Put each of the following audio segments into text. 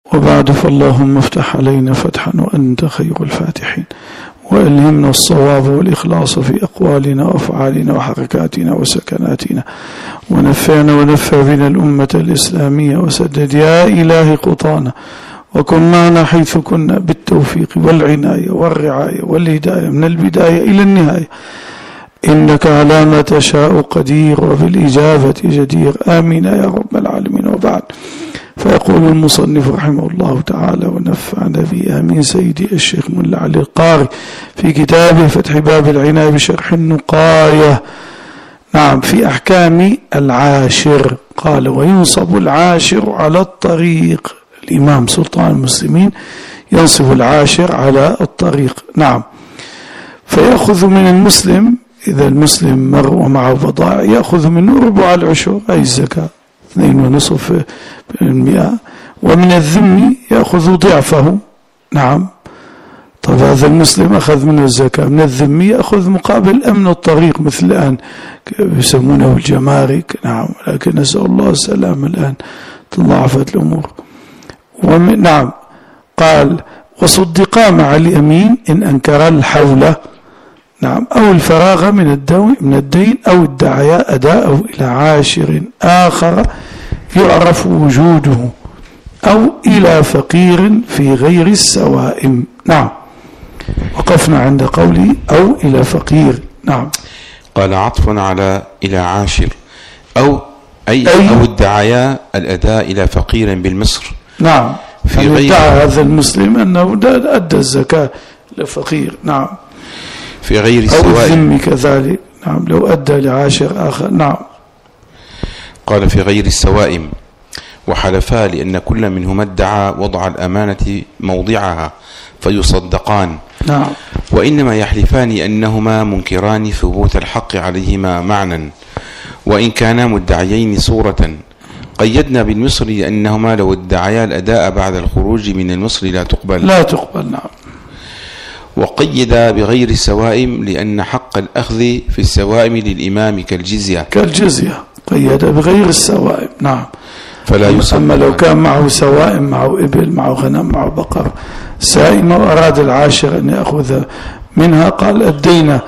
وبعد، فاللهم افتح علينا فتحا وأنت خير الفاتحين، وألهمنا الصواب والإخلاص في أقوالنا وأفعالنا وحركاتنا وسكناتنا، ونفعنا ونفع بنا الأمة الإسلامية، وسدد يا إلهي خطانا، وكن معنا حيث كنا بالتوفيق والعناية والرعاية والهداية من البداية إلى النهاية، إنك على ما تشاء قدير وبالإجابة جدير. آمين يا رب العالمين. وبعد، فيقول المصنف رحمه الله تعالى ونفعنا به آمين سيدي الشيخ ملا علي القاري في كتابه فتح باب العناية بشرح النقاية، نعم، في أحكام العاشر، قال: وينصب العاشر على الطريق. الإمام سلطان المسلمين ينصب العاشر على الطريق، نعم، فيأخذ من المسلم، إذا المسلم مر ومعه بضائع، يأخذ منه ربع العشر أي الزكاة 2.5%، ومن الذم يأخذ ضعفه، نعم. طب هذا المسلم أخذ منه الزكاة، من الذم يأخذ مقابل أمن الطريق، مثل الآن يسمونه الجمارك، نعم، لكن نسأل الله السلام، الآن تضاعفت الأمور. نعم، قال: وصدقا مع اليمين إن أنكر الحولة، نعم، أو الفراغ من الدين، أو ادعيا أداءه إلى عاشر آخر يعرف وجوده، أو إلى فقير في غير السوائم. نعم، وقفنا عند قولي أو إلى فقير. نعم، قال: عطف على إلى عاشر، أو ادعيا الأداء إلى فقير بالمصر. نعم، في غير ادعى هذا المسلم أنه أدى الزكاة لفقير، نعم، في غير السوائم، أو الذم كذلك، نعم، لو أدى لعاشر آخر. نعم، قال: في غير السوائم، وحلفا لأن كل منهما ادعى وضع الأمانة موضعها فيصدقان. نعم، وإنما يحلفان أنهما منكران ثبوت الحق عليهما معنى، وإن كانا مدعيين صورة. قيدنا بالمصر لأنهما لو ادعيا الأداء بعد الخروج من المصر لا تقبل. نعم. وقيد بغير السوائم لأن حق الأخذ في السوائم للإمام كالجزية، قيد بغير السوائم، نعم، فلا يسمى. أما لو كان معه سوائم، معه إبل، معه غنم، معه بقر سائمة، وأراد العاشر أن يأخذ منها، قال: أدينا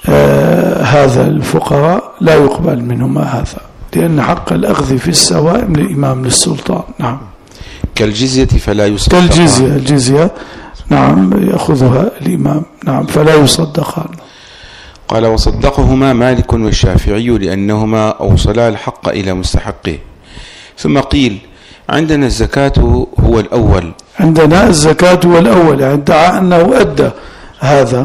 هذا الفقراء، لا يقبل منهما هذا، لأن حق الأخذ في السوائم للإمام للسلطان. نعم، كالجزية فلا يصدقان. الجزية، نعم، يأخذها الإمام، نعم، فلا يصدقان. قال: وصدقهما مالك والشافعي لأنهما أوصلا الحق إلى مستحقه. ثم قيل: عندنا الزكاة هو الأول. عندنا الزكاة هو الأول، يعني ادعى أنه أدى هذا،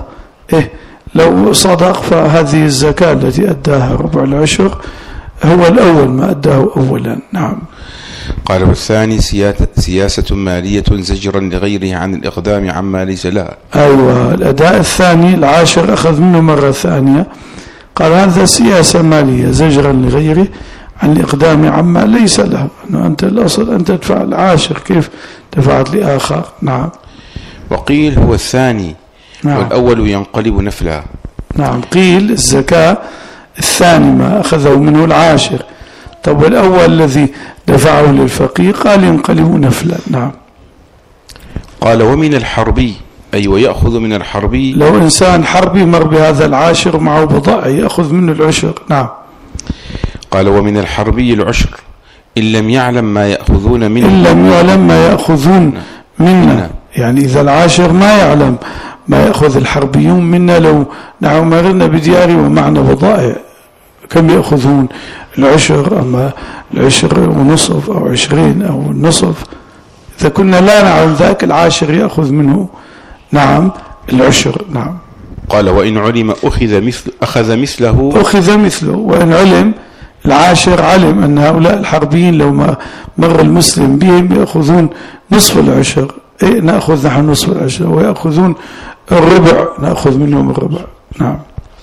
لو صدق فهذه الزكاة التي أداها ربع العشر هو الأول ما أداه أولا. نعم. قال: والثاني سياسة مالية زجرا لغيره عن الإقدام عما ليس له. أيوة، الأداء الثاني العاشر أخذ منه مرة ثانية، قال: هذا سياسة مالية زجرا لغيره عن الإقدام عما ليس له، أنه أنت الأصل أن تدفع العاشر، كيف دفعت لآخر؟ نعم. وقيل هو الثاني، نعم، والأول ينقلب نفلا. نعم، قيل الزكاة الثاني ما أخذه منه العاشر، طب والأول الذي دفعه للفقير قال ينقلب نفلا. نعم. قال: ومن الحربي، أي ويأخذ من الحربي، لو إنسان حربي مر بهذا العاشر معه بضائع يأخذ منه العشر. نعم. قال: ومن الحربي العشر إن لم يعلم ما يأخذون منه. إن لم يعلم ما يأخذون منا، يعني إذا العاشر ما يعلم ما يأخذ الحربيون منا، لو نحن مررنا بدياري ومعنا بضائع كم يأخذون؟ العشر، أما العشر ونصف أو 20 أو النصف، إذا كنا لا نعلم ذاك العاشر يأخذ منه، نعم، العشر. نعم. قال: وإن علم أخذ مثله، وإن علم العاشر علم أن هؤلاء الحربيين لو ما مر المسلم بهم يأخذون نصف العشر، نأخذ نحن نصف العشر، ويأخذون الربع نأخذ منهم الربع. نعم.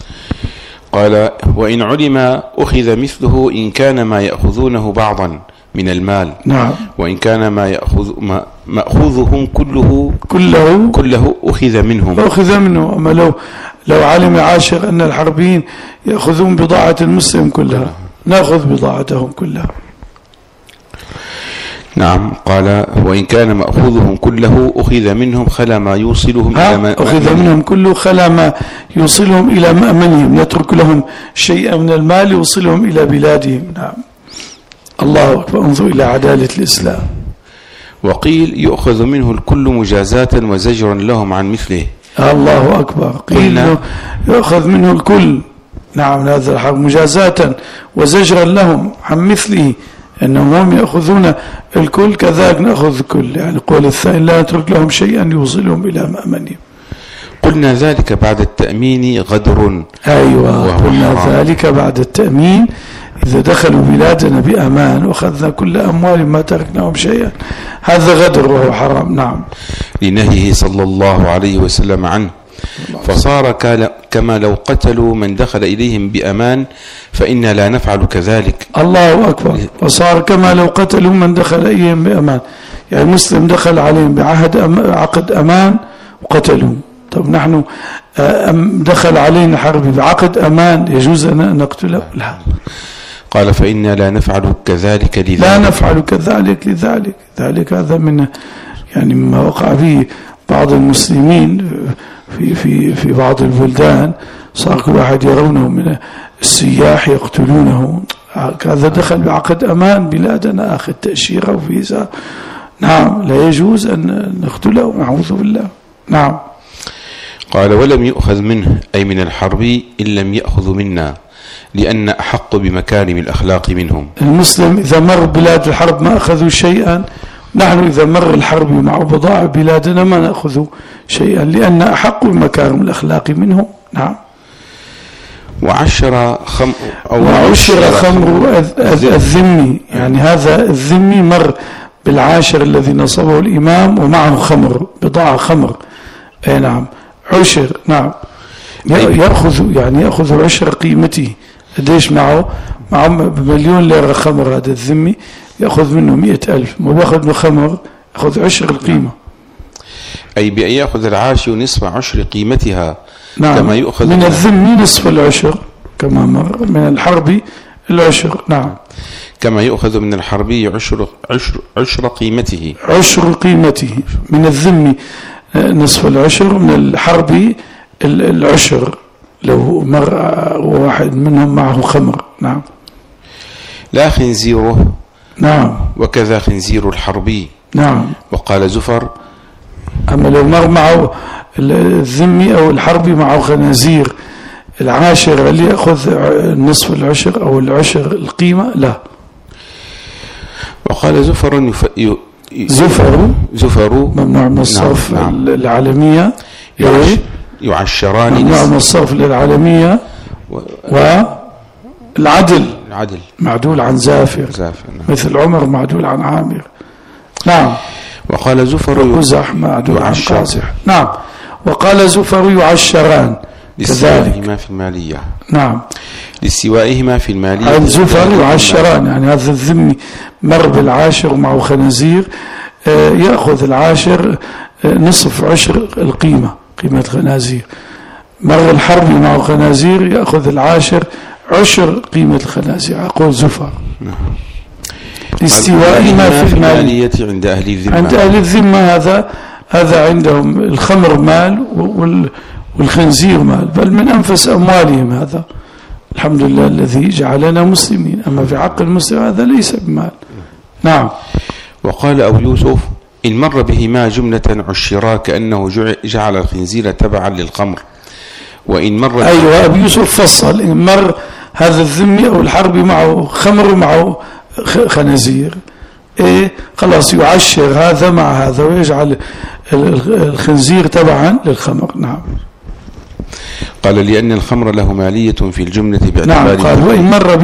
قال: وإن علم أخذ مثله إن كان ما يأخذونه بعضا من المال. نعم. وإن كان مأخوذهم كله أخذ منهم. أما لو علم عاشر أن الحربيين يأخذون بضاعة المسلم كلها، نأخذ بضاعتهم كلها. نعم. قال وإن كان مأخوذهم كله أخذ منهم خلا ما يوصلهم إلى أخذ منهم كله خلا ما يوصلهم إلى مأمنهم، يترك لهم شيئا من المال يوصلهم إلى بلادهم. نعم. الله أكبر. انظر إلى عدالة الإسلام. وقيل يؤخذ منه الكل مجازاة وزجرا لهم عن مثله. الله أكبر. قيل يؤخذ منه الكل، نعم، هذا الحق مجازاة وزجرا لهم عن مثله، أنهم هم يأخذون الكل كذلك نأخذ الكل، يعني قول الثاني لا نترك لهم شيئا يوصلهم إلى مأمنهم. قلنا ذلك بعد التأمين غدر. أيوة، قلنا ذلك بعد التأمين، إذا دخلوا بلادنا بأمان وأخذنا كل أموال ما تركناهم شيئا، هذا غدر وهو حرام. نعم. لنهيه صلى الله عليه وسلم عنه، فصار كما لو قتلوا من دخل إليهم بأمان فإنا لا نفعل كذلك. الله أكبر. فصار كما لو قتلوا من دخل إليهم بأمان، يعني مسلم دخل عليهم عقد أمان وقتلوا. طب نحن دخل علينا حرب بعقد أمان، يجوز أن نقتله؟ لا. قال فإنا لا نفعل كذلك لذلك. لا نفعل كذلك لذلك. ذلك هذا من يعني مما وقع فيه بعض المسلمين في بعض البلدان، صار كل واحد يرونه من السياح يقتلونه. هذا دخل بعقد أمان بلادنا، أخذ تأشيرة وفيزا. نعم، لا يجوز أن نقتله، نعوذ بالله. نعم. قال ولم يؤخذ منه أي من الحرب إن لم يأخذ منا، لأن أحق بمكارم الأخلاق منهم. المسلم إذا مر بلاد الحرب ما أخذوا شيئا، نحن إذا مر الحرب مع بضاعة بلادنا ما نأخذ شيئا، لأن أحق بمكارم الأخلاق منهم. نعم. وعشر خمر الذمي، يعني هذا الذمي مر بالعاشر الذي نصبه الإمام ومعه خمر، بضاعة خمر. أي نعم، عشر. نعم. يأخذ عشر قيمته. قديش معه بمليون ليرة خمر هذا الذمي، يأخذ منه 100,000، ما بيأخذ من خمر يأخذ عشر القيمة. أي بأن يأخذ العاشر نصف عشر قيمتها. نعم. كما يؤخذ من الذمي نصف العشر كما مر، من الحرب العشر. نعم. كما يؤخذ من الحربي عشر قيمته. عشر قيمته من الذمي نصف العشر، من الحربي العشر لو مر واحد منهم معه خمر. نعم. لا خنزيره. نعم. وكذا خنزير الحربي. نعم. وقال زفر أما لو مر معه الذمي أو الحربي معه خنازير، العاشر اللي يأخذ نصف العشر أو العشر القيمة؟ لا. وقال زفر زفر ممنوع من الصرف. نعم. العالمية يعشران ممنوع من الصرف للعالمية. والعدل معدول عن زافر. نعم. مثل عمر معدول عن عامر. نعم. وقال زفر قزح معدول عن قازح. نعم. وقال زفر يعشران لسوائهما في المالية. نعم. لسوائهما في المالية. الزفر يعشران، يعني هذا الذمي مر بالعاشر معه خنازير، يأخذ العاشر نصف عشر القيمة، قيمة الخنازير. مر الحربي معه خنازير، يأخذ العاشر عشر قيمة الخنازير. أقول زفر. نعم. استوائهما في المالية عند أهل الذمة. عند أهل الذمة هذا عندهم الخمر مال والخنزير مال، بل من أنفس أموالهم. هذا الحمد لله الذي جعلنا مسلمين، أما في حق المسلم هذا ليس بمال. نعم. وقال أبو يوسف إن مر بهما جملة عشرا كأنه جعل الخنزير تبعا للخمر. وإن مر أيوة، أبو يوسف فصل، إن مر هذا الذمي أو الحربي معه خمر ومعه خنازير، خلاص يعشر هذا مع هذا ويجعل الخنزير تبعا للخمر. نعم. قال لأن الخمر له مالية في الجملة باعتبار. نعم. قال وإن مر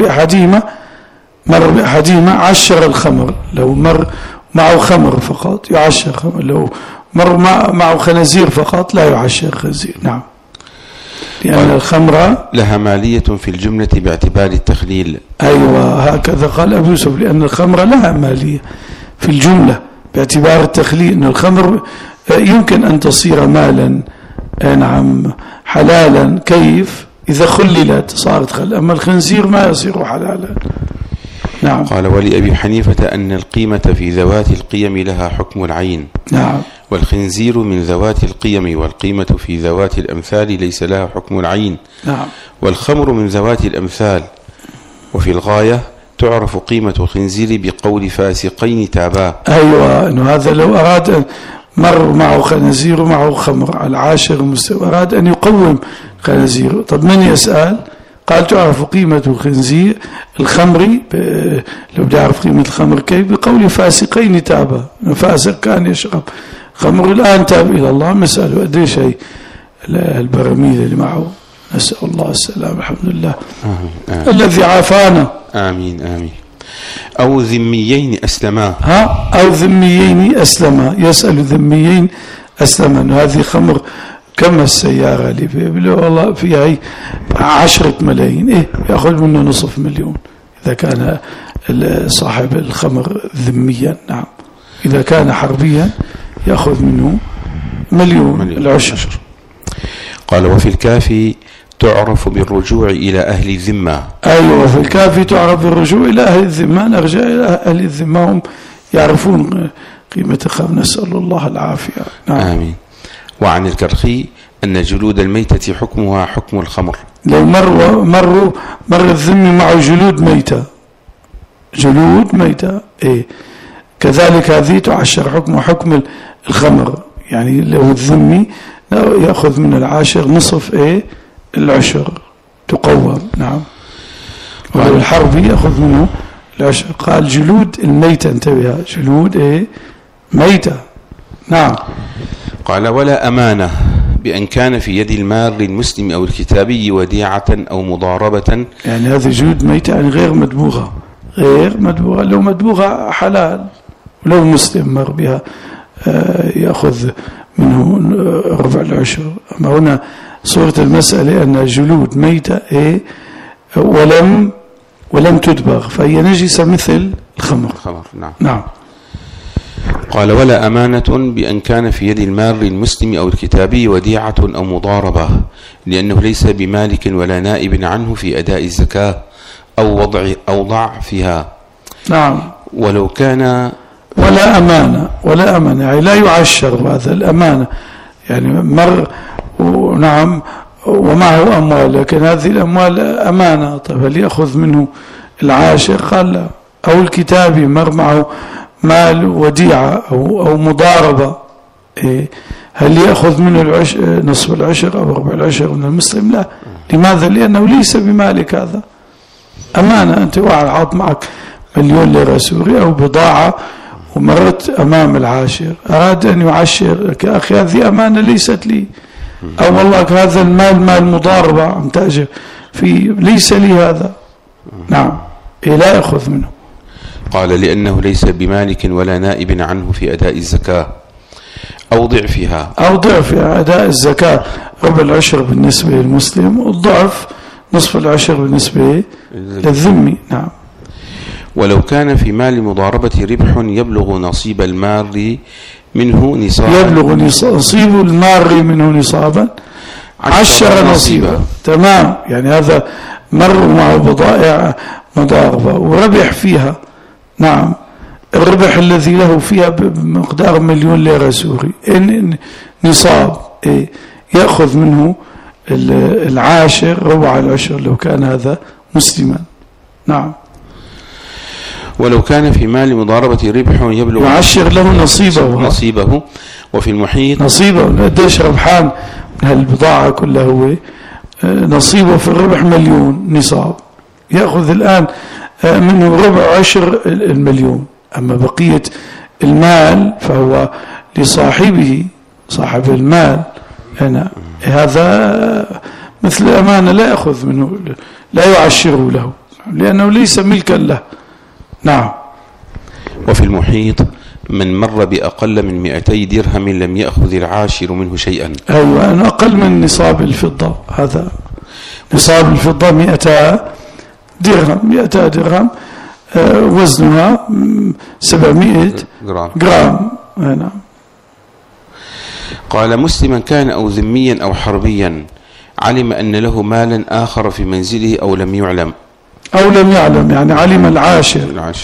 بأحدهما عشر الخمر، لو مر معه خمر فقط يعشر خمر، لو مر معه خنازير فقط لا يعشر خنزير. نعم. لأن الخمر لها مالية في الجملة باعتبار التخليل. أيوة، هكذا قال أبو يوسف، لأن الخمر لها مالية في الجملة باعتبار التخليل، أن الخمر يمكن أن تصير مالا. نعم، حلالا. كيف؟ إذا خللت صارت خل، أما الخنزير ما يصير حلالا. نعم. قال ولأبي حنيفة أن القيمة في ذوات القيم لها حكم العين. نعم. والخنزير من ذوات القيم والقيمة في ذوات الأمثال ليس لها حكم العين. نعم. والخمر من ذوات الأمثال. وفي الغاية تعرف قيمة الخنزير بقول فاسقين تابا. أيوة، إنه هذا لو أراد مر معه خنزير ومعه خمر على العاشر المستوى، أراد أن يقوم خنزير، طب من يسأل؟ قال تعرف قيمة الخنزير الخمري لو تعرف قيمة الخمر كيف؟ بقول فاسقين تابا. فاسق كان يشرب خمر الآن تاب إلى الله، مسألة قديش هي البراميل اللي معه، نسأل الله السلام. الحمد لله. آمين. الذي عافانا. آمين آمين. أو ذميين أسلما. أو ذميين أسلما، يسأل ذميين أسلما. هذه خمر كم السيارة اللي والله فيها 10 ملايين، إيه يأخذ منه نصف مليون إذا كان صاحب الخمر ذميا. نعم. إذا كان حربيا يأخذ منه مليون العشر. قال وفي الكافي تعرف بالرجوع إلى أهل الذمة. أيوة، في الكافي تعرف بالرجوع إلى أهل الذمة. نرجع إلى أهل الذمة، هم يعرفون قيمة الخمر، نسأل الله العافية. نعم. آمين. وعن الكرخي أن جلود الميتة حكمها حكم الخمر. لو مر الذم مع جلود ميتة إيه كذلك هذه تعشر حكم الخمر. يعني لو الذمي يأخذ من العاشر نصف إيه العشر تقوم. نعم. ولو الحربي يأخذ منه العشر. قال جلود الميتة، انتبه، جلود إيه ميتة. نعم. قال ولا أمانة بأن كان في يد المار المسلم أو الكتابي وديعة أو مضاربة. يعني هذه جلود ميتة يعني غير مدبوغة. لو مدبوغة حلال، ولو مسلم مر بها يأخذ منه ربع العشر. أما هنا صورة المسألة أن جلود ميتة إيه ولم تدبغ، فهي نجسة مثل الخمر. نعم. نعم. قال ولا أمانة بأن كان في يد المار المسلم أو الكتابي وديعة أو مضاربة، لأنه ليس بمالك ولا نائب عنه في أداء الزكاة أو ضع فيها. نعم. ولو كان ولا أمانة يعني لا يعشر هذا الأمانة، يعني مر نعم ومعه أموال، لكن هذه الأموال أمانة. طيب هل يأخذ منه العاشر؟ قال لا. أو الكتابي مر معه مال وديعة أو مضاربة، هل يأخذ منه نصف العشر أو ربع العشر من المسلم؟ لا. لماذا؟ لأنه ليس بمالك، هذا أمانة. أنت واحد عاط معك 1,000,000 ليرة سوري أو بضاعة ومرت أمام العاشر، أراد أن يعشر يا أخي هذه أمانة ليست لي، أو والله هذا المال مال مضاربة عم تأجر في، ليس لي هذا. نعم. لا يأخذ منه. قال لأنه ليس بمالك ولا نائب عنه في أداء الزكاة أو ضعفها. أداء الزكاة ربع العشر بالنسبة للمسلم، والضعف نصف العشر بالنسبة للذمي. نعم. ولو كان في مال مضاربة ربح يبلغ نصيب المار منه نصابا. يبلغ نصيب المار منه نصابا 10 نصيبا. تمام. يعني هذا مر مع بضائع مضاربة وربح فيها. نعم. الربح الذي له فيها بمقدار 1,000,000 ليرة سوري، إن نصاب يأخذ منه العاشر ربع العشر لو كان هذا مسلما. نعم. ولو كان في مال مضاربة ربح يبلغ يعشر له نصيبه. وفي المحيط نصيبه. قديش ربحان من هالبضاعة كلها؟ هو نصيبه في الربح 1,000,000 نصاب، يأخذ الآن منه ربع عشر 1,000,000. أما بقية المال فهو لصاحبه، صاحب المال. هنا هذا مثل الأمانة، لا يأخذ منه، لا يعشره له لأنه ليس ملكا له. نعم. وفي المحيط من مر بأقل من 200 درهم لم يأخذ العاشر منه شيئا. أيوة، أنه أقل من نصاب الفضة. هذا نصاب الفضة 200 درهم. 200 درهم وزنها 700 جرام. نعم. قال مسلما كان أو ذميا أو حربيا علم أن له مالا آخر في منزله أو لم يعلم. أو لم يعلم، يعني علم العاشر.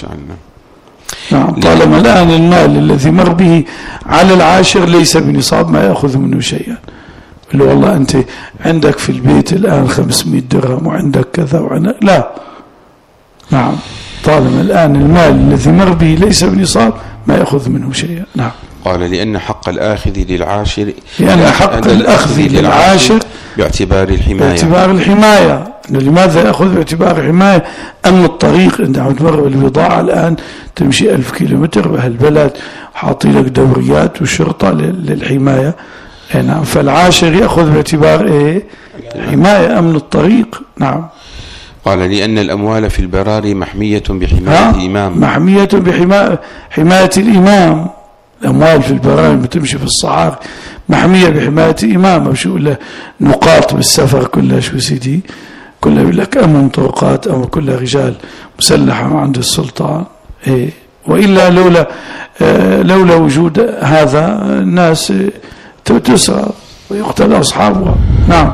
نعم. طالما الآن المال الذي مر به على العاشر ليس بنصاب ما يأخذ منه شيئا. اللي والله أنت عندك في البيت الآن 500 درهم وعندك كذا وعندك لا. نعم. طالما الآن المال الذي مر به ليس بنصاب ما يأخذ منه شيئا. نعم. قال لأن حق الآخذ للعاشر، لأن حق الأخذ للعاشر باعتبار الحماية. لماذا يأخذ باعتبار الحماية؟ أما الطريق أنت عم تمر بالبضاعة الآن تمشي 1000 كيلومتر بهالبلد حاطي لك دوريات وشرطة للحماية. نعم. فالعاشر يأخذ باعتبار إيه؟ الحماية، أمن الطريق. نعم. قال لأن الأموال في البراري محمية بحماية الإمام. محمية بحماية الإمام. الأموال في البراري بتمشي في الصحاري محمية بحماية الإمام. شو له نقاط بالسفر كلها شو سيدي كلها يقول لك أمن طرقات أو كلها رجال مسلحة عند السلطان. إيه. وإلا لولا وجود هذا الناس تسرى ويقتل أصحابها. نعم.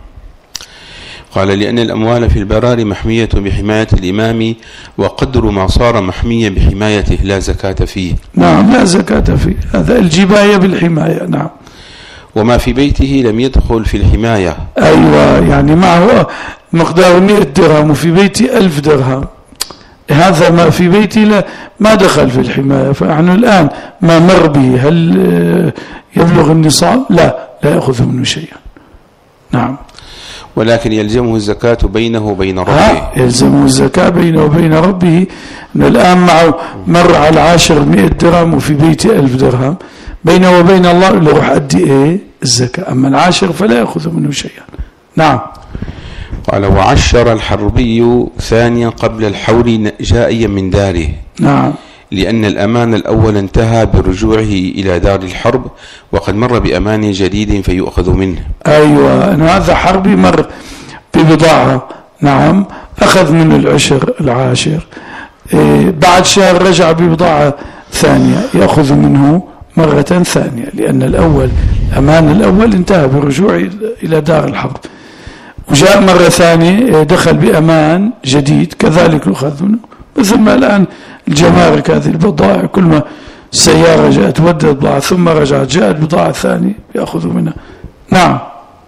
قال لأن الأموال في البراري محمية بحماية الإمام وقدر ما صار محمية بحمايته لا زكاة فيه. نعم. لا زكاة فيه. هذا الجباية بالحماية. نعم. وما في بيته لم يدخل في الحماية. أيوة. يعني معه مقدار 100 درهم وفي بيتي 1000 درهم، هذا ما في بيتي ما دخل في الحماية. فنحن الآن ما مر به هل يبلغ النصاب؟ لا يأخذ منه شيئا. نعم. ولكن يلزمه الزكاة بينه وبين ربه. يلزمه الزكاة بينه وبين ربه. إنه الآن معه مر على العاشر 100 درهم وفي بيتي 1000 درهم، بينه وبين الله اللي روح أدي إيه؟ الزكاة. أما العاشر فلا يأخذ منه شيئا. نعم. قال وعشر الحربي ثانيا قبل الحول جائيا من داره. نعم. لأن الأمان الأول انتهى برجوعه إلى دار الحرب وقد مر بأمان جديد فيؤخذ منه. أيوة. أنه هذا حربي مر ببضاعة. نعم. أخذ من العاشر بعد شهر رجع ببضاعة ثانية يأخذ منه مرة ثانية، لأن الأمان الأول انتهى برجوعه إلى دار الحرب، وجاء مرة ثانية دخل بأمان جديد كذلك يأخذ منه. مثل ما الآن الجمارك هذه البضائع كل ما السيارة جاءت ودت بضاعة ثم رجعت جاءت بضاعة ثانية يأخذ منها. نعم.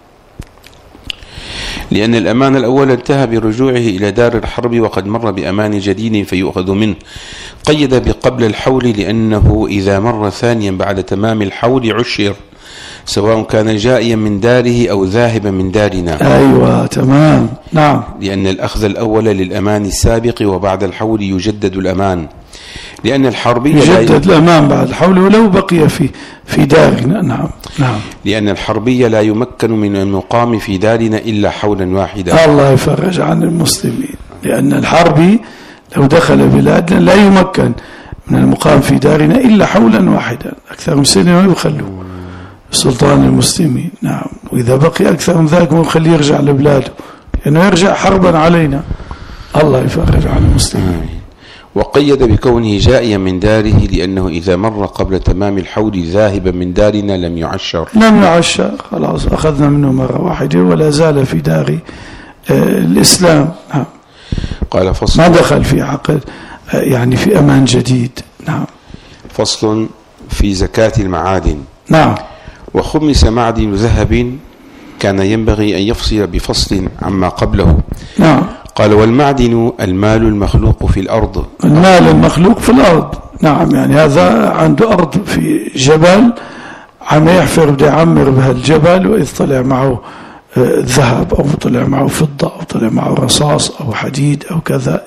لأن الأمان الأول انتهى برجوعه إلى دار الحرب وقد مر بأمان جديد فيؤخذ منه. قيد بقبل الحول لأنه إذا مر ثانيا بعد تمام الحول عشر سواء كان جائيا من داره أو ذاهبا من دارنا. أيوة. تمام. نعم. لأن الأخذ الأول للأمان السابق وبعد الحول يجدد الأمان. لأن الحربي يجدد الأمان بعد الحول ولو بقي في دارنا. نعم. نعم. لأن الحربي لا يمكن من المقام في دارنا إلا حولا واحدا. الله يفرج عن المسلمين. لأن الحربي لو دخل بلادنا لا يمكن من المقام في دارنا إلا حولا واحدا، أكثر من سنة ما يخلوا سلطان المسلمين. نعم. وإذا بقي أكثر من ذلك ما يخليه يرجع لبلاده لأنه يرجع حربا علينا. الله يفرج عن المسلمين. وقيد بكونه جائيا من داره لأنه إذا مر قبل تمام الحول ذاهبا من دارنا لم يعشر. خلاص أخذنا منه مرة واحدة ولا زال في دار الإسلام. نعم. قال فصل ما دخل في عقد يعني في أمان جديد. نعم. فصل في زكاة المعادن. نعم. وخمس معدن ذهب كان ينبغي أن يفصل بفصل عما قبله. نعم. قال والمعدن المال المخلوق في الأرض. المال المخلوق في الأرض. نعم. يعني هذا عنده أرض في جبل عم يحفر بده يعمر بها الجبل، وإذ طلع معه ذهب أو طلع معه فضة أو طلع معه رصاص أو حديد أو كذا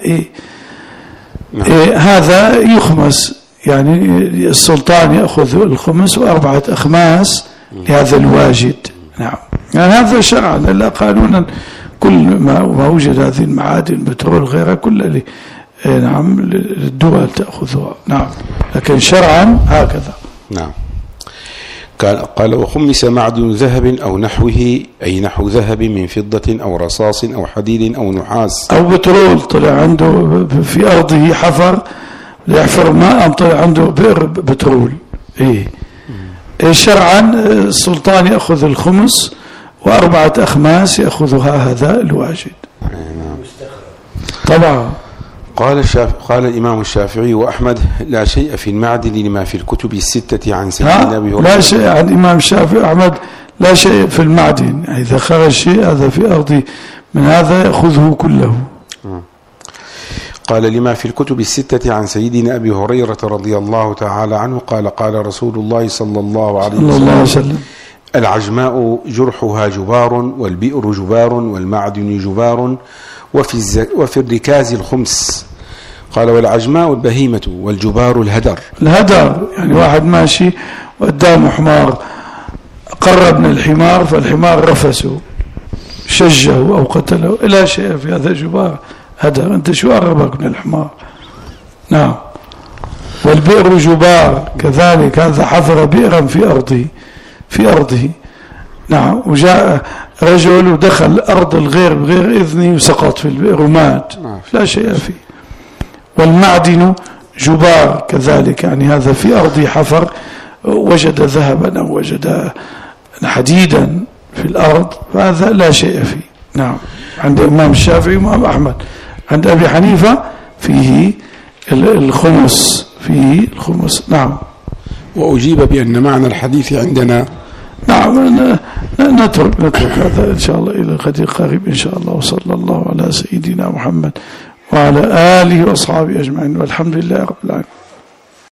نعم. هذا يخمس، يعني السلطان يأخذ الخمس و4 أخماس لهذا الواجد. نعم. يعني هذا شرعا لا قانونا. كل ما وجد هذه المعادن بترول غيرها كلها نعم الدول تأخذها. نعم. لكن شرعا هكذا. نعم. قال وخمس معدن ذهب أو نحوه أي نحو ذهب من فضة أو رصاص أو حديد أو نحاس أو بترول طلع عنده في أرضه حفر يحفر ماء طلع عنده بئر بترول. شرعا السلطان يأخذ الخمس و4 أخماس يأخذها هذا الواجد. طبعا. قال الإمام الشافعي وأحمد لا شيء في المعدن لما في الكتب الستة عن سيدنا أبي هريرة. لا شيء عن الإمام الشافعي وأحمد، لا شيء في المعدن، يعني إذا خرج شيء هذا في أرضي من هذا يأخذه كله. قال لما في الكتب الستة عن سيدنا أبي هريرة رضي الله تعالى عنه قال قال رسول الله صلى الله عليه وسلم العجماء جرحها جبار، والبئر جبار، والمعدن جبار، وفي الركاز الخمس. قال والعجماء البهيمة، والجبار الهدر. يعني واحد ماشي قدامه حمار، قرب من الحمار فالحمار رفسه شجه أو قتله، لا شيء في هذا جبار هدر، أنت شو قربك من الحمار؟ نعم. والبئر جبار كذلك، هذا حفر بئرا في أرضه. نعم. وجاء رجل ودخل أرض الغير بغير إذنه وسقط في البئر ومات، لا شيء فيه. والمعدن جبار كذلك، يعني هذا في أرض حفر وجد ذهبا أو وجد حديدا في الأرض، فهذا لا شيء فيه. نعم. عند الإمام الشافعي وإمام أحمد. عند أبي حنيفة فيه الخمس، نعم. وأجيب بأن معنى الحديث عندنا نعم. نترك هذا إن شاء الله إلى الغد القريب إن شاء الله. وصلى الله على سيدنا محمد وعلى آله وأصحابه أجمعين، والحمد لله رب العالمين.